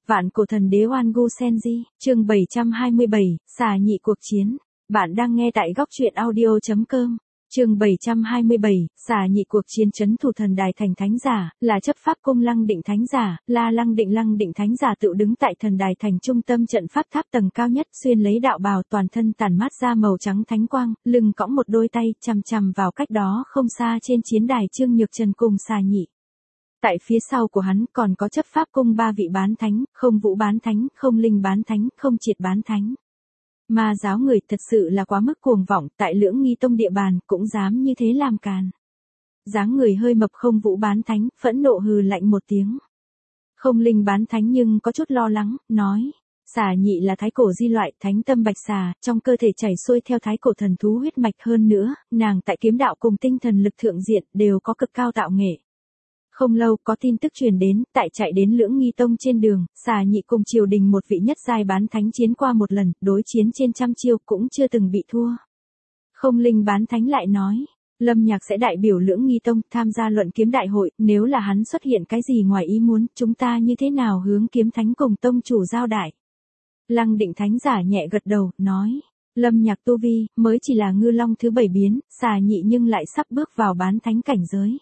Vạn cổ thần đế Oan Gu Senji, chương 727, xà nhị cuộc chiến. Bạn đang nghe tại góc truyện audio.com. Chương 727, xà nhị cuộc chiến. Trấn thủ thần đài thành thánh giả, là chấp pháp cung Lăng Định thánh giả, là Lăng Định thánh giả tự đứng tại thần đài thành trung tâm trận pháp tháp tầng cao nhất, xuyên lấy đạo bào, toàn thân tản mát ra màu trắng thánh quang, lưng cõng một đôi tay, chằm chằm vào cách đó không xa trên chiến đài Trương Nhược Trần cùng xà nhị. Tại phía sau của hắn còn có chấp pháp cung 3 vị bán thánh, Không Vũ bán thánh, Không Linh bán thánh, Không Triệt bán thánh. Ma giáo người thật sự là quá mức cuồng vọng, tại Lưỡng Nghi Tông địa bàn cũng dám như thế làm càn. Dáng người hơi mập Không Vũ bán thánh, phẫn nộ hừ lạnh một tiếng. Không Linh bán thánh nhưng có chút lo lắng, nói: xà nhị là thái cổ di loại, thánh tâm bạch xà, trong cơ thể chảy xuôi theo thái cổ thần thú huyết mạch, hơn nữa, nàng tại kiếm đạo cùng tinh thần lực thượng diện đều có cực cao tạo nghệ. Không lâu có tin tức truyền đến, tại chạy đến Lưỡng Nghi Tông trên đường, xà nhị cùng triều đình một vị nhất giai bán thánh chiến qua một lần, đối chiến trên trăm chiêu cũng chưa từng bị thua. Không Linh bán thánh lại nói: Lâm Nhạc sẽ đại biểu Lưỡng Nghi Tông tham gia luận kiếm đại hội, nếu là hắn xuất hiện cái gì ngoài ý muốn, chúng ta như thế nào hướng kiếm thánh cùng tông chủ giao đại. Lăng Định thánh giả nhẹ gật đầu, nói: Lâm Nhạc tu vi, mới chỉ là ngư long thứ 7 biến, xà nhị nhưng lại sắp bước vào bán thánh cảnh giới.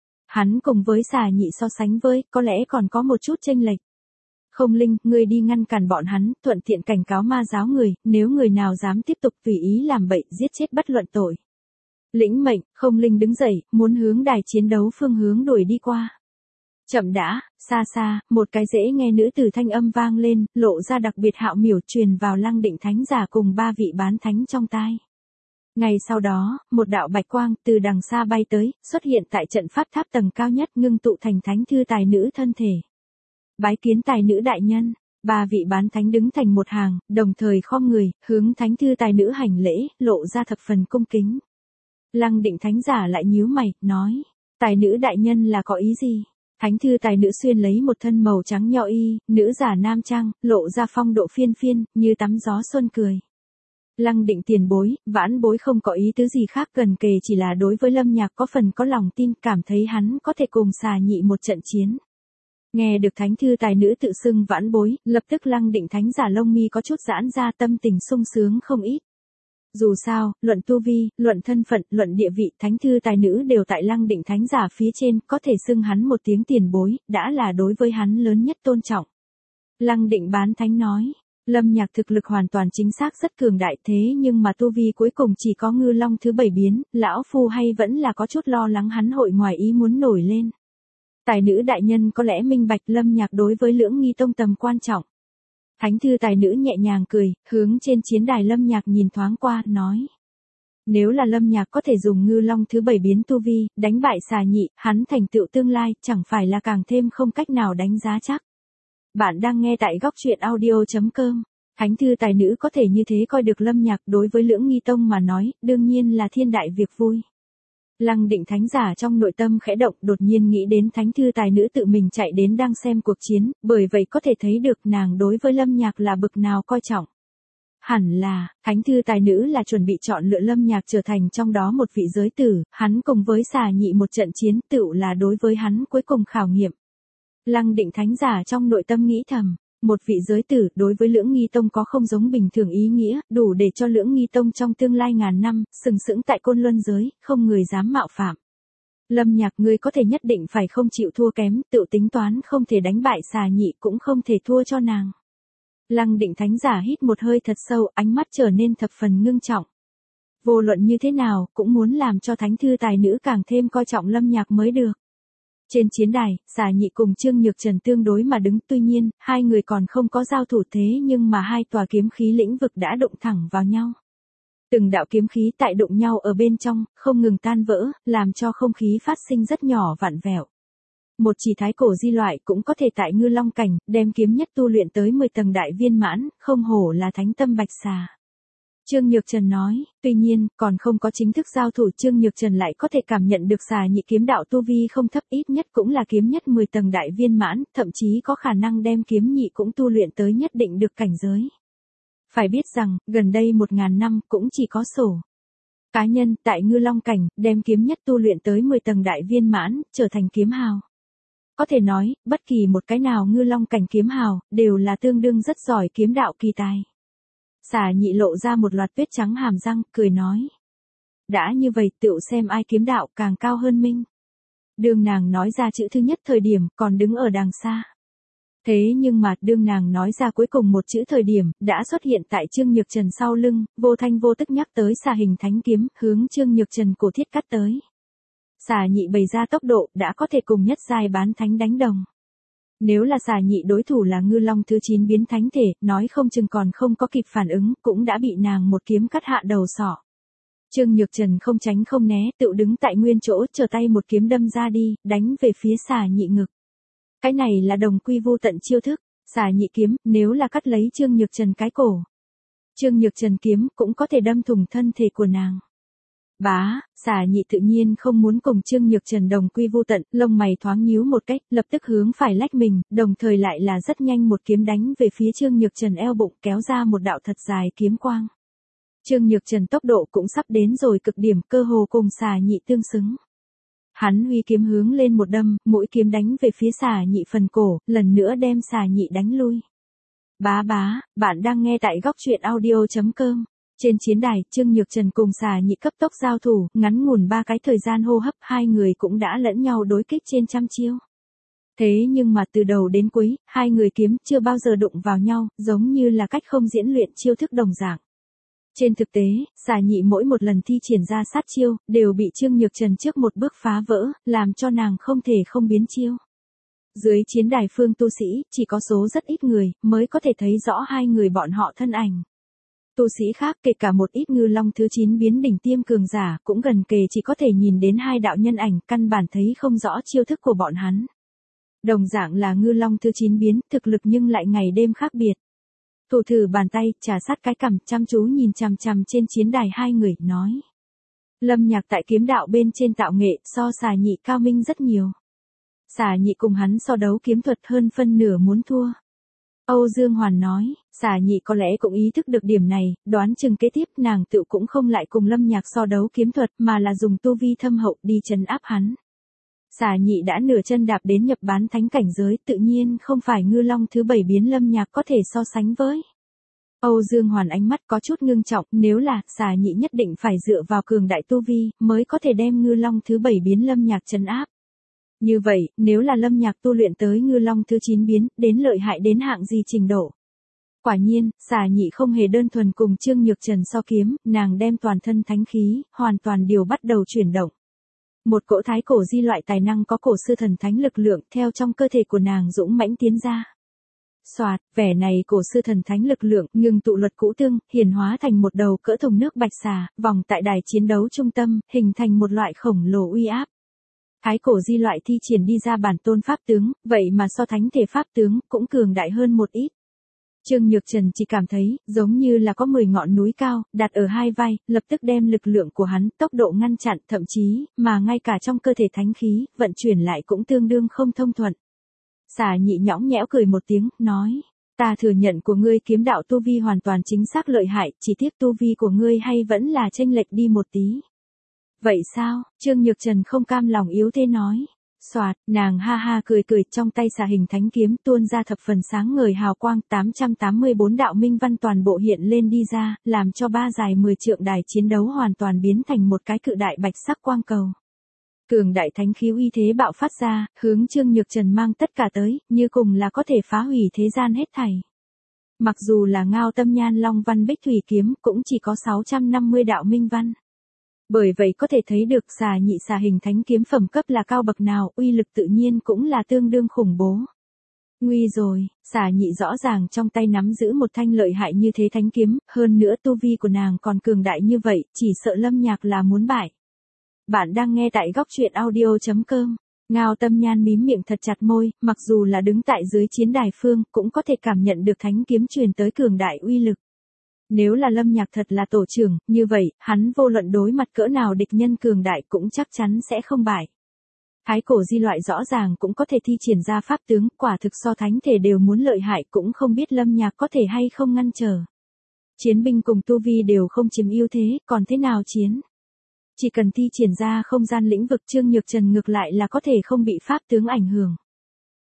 Hắn cùng với xà nhị so sánh với, có lẽ còn có một chút chênh lệch. Không Linh, ngươi đi ngăn cản bọn hắn, thuận tiện cảnh cáo ma giáo người, nếu người nào dám tiếp tục tùy ý làm bậy, giết chết bất luận tội. Lĩnh mệnh, Không Linh đứng dậy, muốn hướng đài chiến đấu phương hướng đuổi đi qua. Chậm đã, xa xa, một cái dễ nghe nữ tử thanh âm vang lên, lộ ra đặc biệt hạo miểu, truyền vào Lăng Định thánh giả cùng 3 vị bán thánh trong tai. Ngày sau đó, một đạo bạch quang từ đằng xa bay tới, xuất hiện tại trận pháp tháp tầng cao nhất, ngưng tụ thành thánh thư tài nữ thân thể. Bái kiến tài nữ đại nhân. 3 vị bán thánh đứng thành một hàng, đồng thời khom người, hướng thánh thư tài nữ hành lễ, lộ ra thập phần cung kính. Lăng Định thánh giả lại nhíu mày, nói: tài nữ đại nhân là có ý gì? Thánh thư tài nữ xuyên lấy một thân màu trắng nho y, nữ giả nam trang, lộ ra phong độ phiên phiên, như tắm gió xuân cười. Lăng Định tiền bối, vãn bối không có ý tứ gì khác, gần kề chỉ là đối với Lâm Nhạc có phần có lòng tin, cảm thấy hắn có thể cùng xà nhị một trận chiến. Nghe được thánh thư tài nữ tự xưng vãn bối, lập tức Lăng Định thánh giả lông mi có chút giãn ra, tâm tình sung sướng không ít. Dù sao, luận tu vi, luận thân phận, luận địa vị, thánh thư tài nữ đều tại Lăng Định thánh giả phía trên, có thể xưng hắn một tiếng tiền bối, đã là đối với hắn lớn nhất tôn trọng. Lăng Định bán thánh nói: Lâm Nhạc thực lực hoàn toàn chính xác rất cường đại, thế nhưng mà tu vi cuối cùng chỉ có ngư long thứ 7 biến, lão phu hay vẫn là có chút lo lắng hắn hội ngoài ý muốn nổi lên. Tài nữ đại nhân có lẽ minh bạch Lâm Nhạc đối với Lưỡng Nghi Tông tầm quan trọng. Thánh thư tài nữ nhẹ nhàng cười, hướng trên chiến đài Lâm Nhạc nhìn thoáng qua, nói: nếu là Lâm Nhạc có thể dùng ngư long thứ 7 biến tu vi, đánh bại xà nhị, hắn thành tựu tương lai, chẳng phải là càng thêm không cách nào đánh giá chắc. Bạn đang nghe tại góc truyện audio.com. Thánh thư tài nữ có thể như thế coi được Lâm Nhạc, đối với Lưỡng Nghi Tông mà nói, đương nhiên là thiên đại việc vui. Lăng Định thánh giả trong nội tâm khẽ động, đột nhiên nghĩ đến thánh thư tài nữ tự mình chạy đến đang xem cuộc chiến, bởi vậy có thể thấy được nàng đối với Lâm Nhạc là bực nào coi trọng. Hẳn là, thánh thư tài nữ là chuẩn bị chọn lựa Lâm Nhạc trở thành trong đó một vị giới tử, hắn cùng với xà nhị một trận chiến, tựu là đối với hắn cuối cùng khảo nghiệm. Lăng Định thánh giả trong nội tâm nghĩ thầm, một vị giới tử đối với Lưỡng Nghi Tông có không giống bình thường ý nghĩa, đủ để cho Lưỡng Nghi Tông trong tương lai ngàn năm, sừng sững tại Côn Luân giới, không người dám mạo phạm. Lâm Nhạc, ngươi có thể nhất định phải không chịu thua kém, tự tính toán không thể đánh bại xà nhị, cũng không thể thua cho nàng. Lăng Định thánh giả hít một hơi thật sâu, ánh mắt trở nên thập phần ngưng trọng. Vô luận như thế nào, cũng muốn làm cho thánh thư tài nữ càng thêm coi trọng Lâm Nhạc mới được. Trên chiến đài, xà nhị cùng Trương Nhược Trần tương đối mà đứng, tuy nhiên, hai người còn không có giao thủ, thế nhưng mà hai tòa kiếm khí lĩnh vực đã đụng thẳng vào nhau. Từng đạo kiếm khí tại đụng nhau ở bên trong, không ngừng tan vỡ, làm cho không khí phát sinh rất nhỏ vặn vẹo. Một chỉ thái cổ di loại cũng có thể tại ngư long cảnh, đem kiếm nhất tu luyện tới 10 tầng đại viên mãn, không hổ là thánh tâm bạch xà. Trương Nhược Trần nói, tuy nhiên, còn không có chính thức giao thủ, Trương Nhược Trần lại có thể cảm nhận được xà nhị kiếm đạo tu vi không thấp, ít nhất cũng là kiếm nhất 10 tầng đại viên mãn, thậm chí có khả năng đem kiếm nhị cũng tu luyện tới nhất định được cảnh giới. Phải biết rằng, gần đây 1000 năm cũng chỉ có sổ cá nhân tại ngư long cảnh, đem kiếm nhất tu luyện tới 10 tầng đại viên mãn, trở thành kiếm hào. Có thể nói, bất kỳ một cái nào ngư long cảnh kiếm hào, đều là tương đương rất giỏi kiếm đạo kỳ tài. Xà nhị lộ ra một loạt tuyết trắng hàm răng, cười nói. Đã như vậy tựu xem ai kiếm đạo càng cao hơn minh. Đương nàng nói ra chữ thứ nhất thời điểm, còn đứng ở đằng xa. Thế nhưng mà, đương nàng nói ra cuối cùng một chữ thời điểm, đã xuất hiện tại Trương Nhược Trần sau lưng, vô thanh vô tức nhắc tới xà hình thánh kiếm, hướng Trương Nhược Trần cổ thiết cắt tới. Xà nhị bày ra tốc độ, đã có thể cùng nhất giai bán thánh đánh đồng. Nếu là xà nhị đối thủ là ngư long thứ 9 biến thánh thể, nói không chừng còn không có kịp phản ứng, cũng đã bị nàng một kiếm cắt hạ đầu sọ. Trương Nhược Trần không tránh không né, tự đứng tại nguyên chỗ, chờ tay một kiếm đâm ra đi, đánh về phía xà nhị ngực. Cái này là đồng quy vu tận chiêu thức, xà nhị kiếm, nếu là cắt lấy Trương Nhược Trần cái cổ. Trương Nhược Trần kiếm cũng có thể đâm thủng thân thể của nàng. Bá, xà nhị tự nhiên không muốn cùng Trương Nhược Trần đồng quy vu tận, lông mày thoáng nhíu một cách, lập tức hướng phải lách mình, đồng thời lại là rất nhanh một kiếm đánh về phía Trương Nhược Trần eo bụng, kéo ra một đạo thật dài kiếm quang. Trương Nhược Trần tốc độ cũng sắp đến rồi cực điểm, cơ hồ cùng xà nhị tương xứng. Hắn huy kiếm hướng lên một đâm, mũi kiếm đánh về phía xà nhị phần cổ, lần nữa đem xà nhị đánh lui. Bá, bạn đang nghe tại góc truyện audio.com. Trên chiến đài, Trương Nhược Trần cùng xà nhị cấp tốc giao thủ, ngắn ngủn 3 cái thời gian hô hấp, hai người cũng đã lẫn nhau đối kích trên trăm chiêu. Thế nhưng mà từ đầu đến cuối, hai người kiếm chưa bao giờ đụng vào nhau, giống như là cách không diễn luyện chiêu thức đồng dạng. Trên thực tế, xà nhị mỗi một lần thi triển ra sát chiêu, đều bị Trương Nhược Trần trước một bước phá vỡ, làm cho nàng không thể không biến chiêu. Dưới chiến đài phương tu sĩ, chỉ có số rất ít người, mới có thể thấy rõ hai người bọn họ thân ảnh. Tu sĩ khác kể cả một ít ngư long thứ 9 biến đỉnh tiêm cường giả, cũng gần kề chỉ có thể nhìn đến hai đạo nhân ảnh, căn bản thấy không rõ chiêu thức của bọn hắn. Đồng dạng là ngư long thứ 9 biến, thực lực nhưng lại ngày đêm khác biệt. Thủ thử bàn tay, trà sát cái cằm, chăm chú nhìn chằm chằm trên chiến đài hai người, nói. Lâm Nhạc tại kiếm đạo bên trên tạo nghệ, so xà nhị cao minh rất nhiều. Xà nhị cùng hắn so đấu kiếm thuật hơn phân nửa muốn thua. Âu Dương Hoàn nói, xà nhị có lẽ cũng ý thức được điểm này, đoán chừng kế tiếp nàng tự cũng không lại cùng Lâm Nhạc so đấu kiếm thuật mà là dùng tu vi thâm hậu đi trấn áp hắn. Xà nhị đã nửa chân đạp đến nhập bán thánh cảnh giới, tự nhiên không phải ngư long thứ 7 biến Lâm Nhạc có thể so sánh với. Âu Dương Hoàn ánh mắt có chút ngưng trọng, nếu là xà nhị nhất định phải dựa vào cường đại tu vi, mới có thể đem ngư long thứ 7 biến Lâm Nhạc trấn áp. Như vậy, nếu là Lâm Nhạc tu luyện tới ngư long thứ 9 biến, đến lợi hại đến hạng gì trình độ? Quả nhiên, xà nhị không hề đơn thuần cùng Trương Nhược Trần so kiếm, nàng đem toàn thân thánh khí, hoàn toàn điều bắt đầu chuyển động. Một cỗ thái cổ di loại tài năng có cổ sư thần thánh lực lượng theo trong cơ thể của nàng dũng mãnh tiến ra. Soạt, vẻ này cổ sư thần thánh lực lượng ngừng tụ luật cũ tương, hiển hóa thành một đầu cỡ thùng nước bạch xà, vòng tại đài chiến đấu trung tâm, hình thành một loại khổng lồ uy áp. Thái cổ di loại thi triển đi ra bản tôn pháp tướng, vậy mà so thánh thể pháp tướng cũng cường đại hơn một ít. Trương Nhược Trần chỉ cảm thấy, giống như là có 10 ngọn núi cao, đặt ở hai vai, lập tức đem lực lượng của hắn, tốc độ ngăn chặn, thậm chí, mà ngay cả trong cơ thể thánh khí, vận chuyển lại cũng tương đương không thông thuận. Xà nhị nhõng nhẽo cười một tiếng, nói, ta thừa nhận của ngươi kiếm đạo tu vi hoàn toàn chính xác lợi hại, chỉ tiếc tu vi của ngươi hay vẫn là chênh lệch đi một tí. Vậy sao? Trương Nhược Trần không cam lòng yếu thế nói. Soạt, nàng ha ha cười cười, trong tay xà hình thánh kiếm tuôn ra thập phần sáng ngời hào quang, 884 đạo minh văn toàn bộ hiện lên đi ra, làm cho ba dài 10 trượng đài chiến đấu hoàn toàn biến thành một cái cự đại bạch sắc quang cầu. Cường đại thánh khí uy thế bạo phát ra, hướng Trương Nhược Trần mang tất cả tới, như cùng là có thể phá hủy thế gian hết thảy. Mặc dù là Ngao Tâm Nhan Long Văn Bích Thủy kiếm cũng chỉ có 650 đạo minh văn. Bởi vậy có thể thấy được xà nhị xà hình thánh kiếm phẩm cấp là cao bậc nào, uy lực tự nhiên cũng là tương đương khủng bố. Nguy rồi, xà nhị rõ ràng trong tay nắm giữ một thanh lợi hại như thế thánh kiếm, hơn nữa tu vi của nàng còn cường đại như vậy, chỉ sợ Lâm Nhạc là muốn bại. Bạn đang nghe tại góc truyện audio.com. Ngao Tâm Nhan mím miệng thật chặt môi, mặc dù là đứng tại dưới chiến đài phương, cũng có thể cảm nhận được thánh kiếm truyền tới cường đại uy lực. Nếu là Lâm Nhạc thật là tổ trưởng, như vậy, hắn vô luận đối mặt cỡ nào địch nhân cường đại cũng chắc chắn sẽ không bại. Thái cổ di loại rõ ràng cũng có thể thi triển ra pháp tướng, quả thực so thánh thể đều muốn lợi hại, cũng không biết Lâm Nhạc có thể hay không ngăn trở. Chiến binh cùng tu vi đều không chiếm ưu thế, còn thế nào chiến? Chỉ cần thi triển ra không gian lĩnh vực, Trương Nhược Trần ngược lại là có thể không bị pháp tướng ảnh hưởng.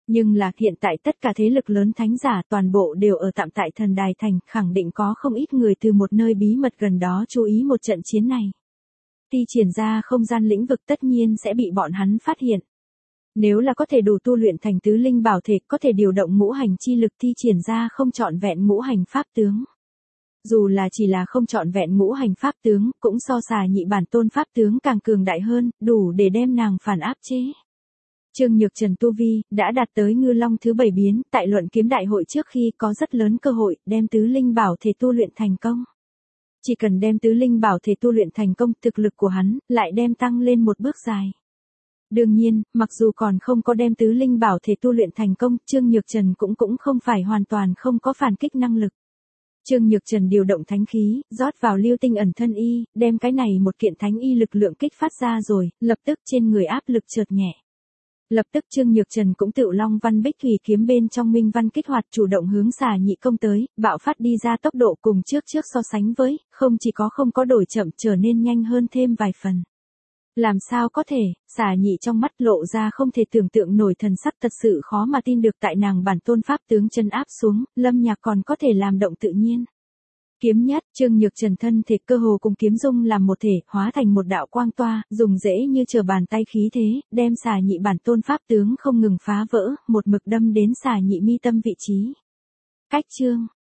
Nhưng là hiện tại tất cả thế lực lớn thánh giả toàn bộ đều ở tạm tại thần đài thành, khẳng định có không ít người từ một nơi bí mật gần đó chú ý một trận chiến này. Thi triển ra không gian lĩnh vực tất nhiên sẽ bị bọn hắn phát hiện. Nếu là có thể đủ tu luyện thành tứ linh bảo thể, có thể điều động ngũ hành chi lực thi triển ra không trọn vẹn ngũ hành pháp tướng. Dù là chỉ là không trọn vẹn ngũ hành pháp tướng, cũng so xà nhị bản tôn pháp tướng càng cường đại hơn, đủ để đem nàng phản áp chế. Trương Nhược Trần tu vi đã đạt tới ngư long thứ 7 biến, tại luận kiếm đại hội trước khi có rất lớn cơ hội đem tứ linh bảo thể tu luyện thành công. Chỉ cần đem tứ linh bảo thể tu luyện thành công, thực lực của hắn lại đem tăng lên một bước dài. Đương nhiên, mặc dù còn không có đem tứ linh bảo thể tu luyện thành công, Trương Nhược Trần cũng không phải hoàn toàn không có phản kích năng lực. Trương Nhược Trần điều động thánh khí, rót vào lưu tinh ẩn thân y, đem cái này một kiện thánh y lực lượng kích phát ra rồi, lập tức trên người áp lực chợt nhẹ. Lập tức Trương Nhược Trần cũng tự long văn bích thủy kiếm bên trong minh văn kích hoạt, chủ động hướng xà nhị công tới, bạo phát đi ra tốc độ cùng trước so sánh với, không chỉ có không có đổi chậm, trở nên nhanh hơn thêm vài phần. Làm sao có thể, xà nhị trong mắt lộ ra không thể tưởng tượng nổi thần sắc, thật sự khó mà tin được tại nàng bản tôn pháp tướng chân áp xuống, Lâm Nhạc còn có thể làm động tự nhiên. Kiếm nhất, Trương Nhược Trần thân thể cơ hồ cùng kiếm dung làm một thể, hóa thành một đạo quang toa, dùng dễ như trở bàn tay khí thế, đem xà nhị bản tôn pháp tướng không ngừng phá vỡ, một mực đâm đến xà nhị mi tâm vị trí. Cách chương